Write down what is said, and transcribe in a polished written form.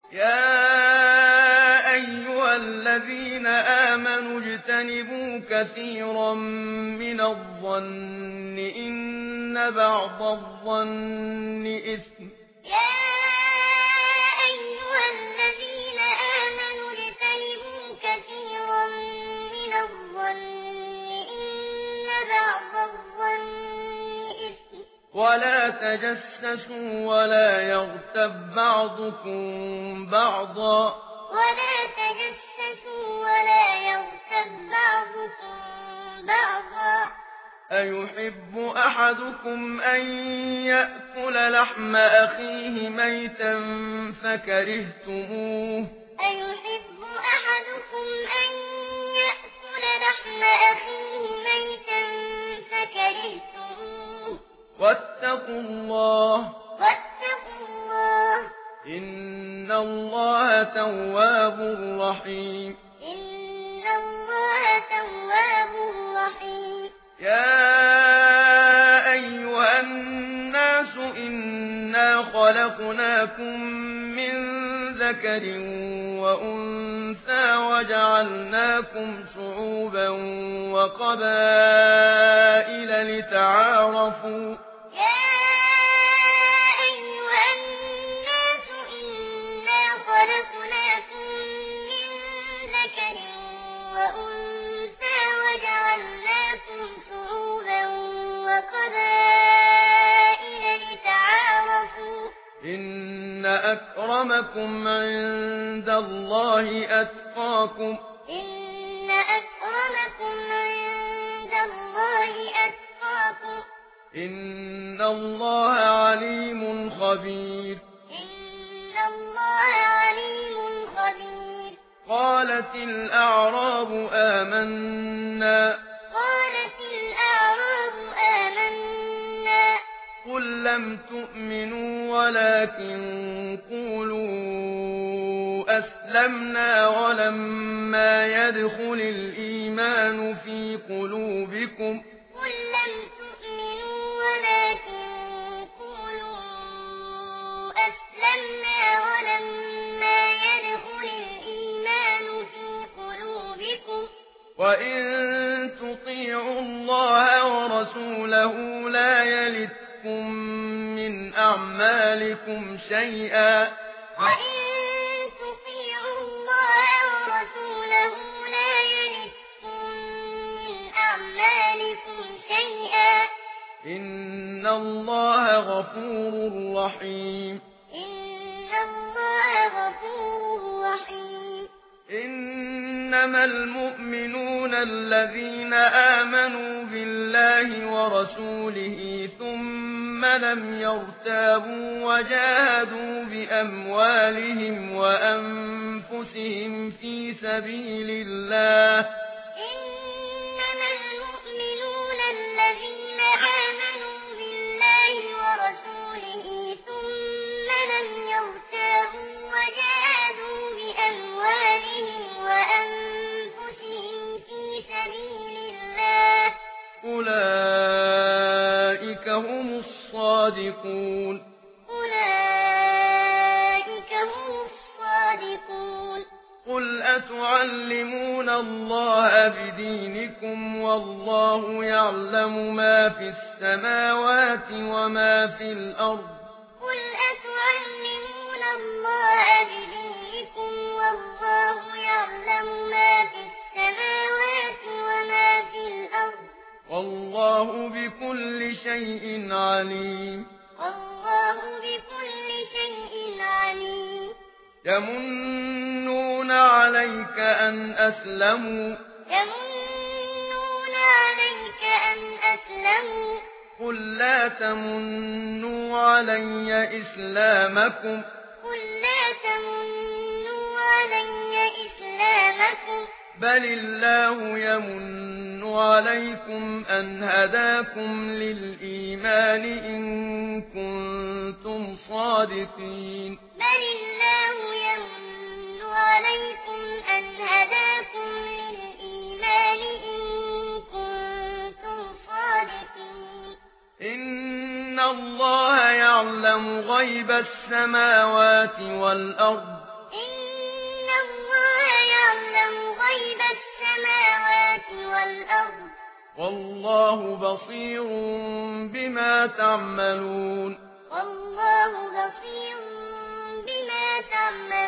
يا أيها الذين آمنوا اجتنبوا كثيرا من الظن إن بعض الظن إثم. يا أيها الذين آمنوا اجتنبوا كثيرا من الظن إن بعض الظن إثم. ولا تجسسوا ولا يغتب بعضكم بعضا. ولا تجسسوا ولا يغتب بعضكم بعضا. أيحب أحدكم أن يأكل لحم أخيه ميتا فكرهتموه. أيحب أحدكم أن يأكل لحم أخيه ميتا فكرهتموه. واتقوا الله إن الله تواب رحيم. إن الله تواب رحيم. يا أيها الناس إنا خلقناكم من ذكر وأنثى وجعلناكم شعوبا وقبائل لتعارفوا. خلقناكم من ذكر وأنثى وجعلناكم شعوبا وقبائل لتعارفوا. إن أكرمكم عند الله أتقاكم. إن أكرمكم عند الله أتقاكم. إن الله عليم خبير. الله عليم خبير. قالت الأعراب آمنا. قالت الأعراب آمنا. قل لم تؤمنوا ولكن قولوا أسلمنا ولما يدخل الإيمان في قلوبكم. قل لم تؤمنوا ولكن أسلمنا ولما يدخل الإيمان في قلوبكم. وإن تطيعوا الله ورسوله لا يلتكم من أعمالكم شيئا. وإن تطيعوا الله ورسوله لا يلتكم من أعمالكم شيئا. إن الله غفور رحيم. إن الله غفور رحيم. إنما المؤمنون الذين آمنوا بالله ورسوله ثم لم يرتابوا وجاهدوا بأموالهم وأنفسهم في سبيل الله. إنما المؤمنون الذين آمنوا بالله ورسوله ثم لم يرتابوا وجاهدوا بأموالهم وأنفسهم في سبيل الله. أولئك هم الصادقون. أولئك هم الصادقون. قل أتعلمون الله بدينكم والله يعلم ما في السماوات وما في الأرض. قل أتعلمون الله بدينكم والله يعلم ما في السماوات وما في الأرض. والله بكل شيء عليم. والله بكل شيء عليم. يمنون عليك أن أسلموا. يمنون عليك أن أسلموا. قل لا تمنوا علي إسلامكم. قل لا تمنوا علي إسلامكم. بل الله يمن عليكم أن هداكم للإيمان إن كنتم صادقين. بل الله يمن عليكم أن هداكم للإيمان إن كنتم صادقين. إن الله يعلم غيب السماوات والأرض. والله بصير بما تعملون. والله بصير بما تعملون.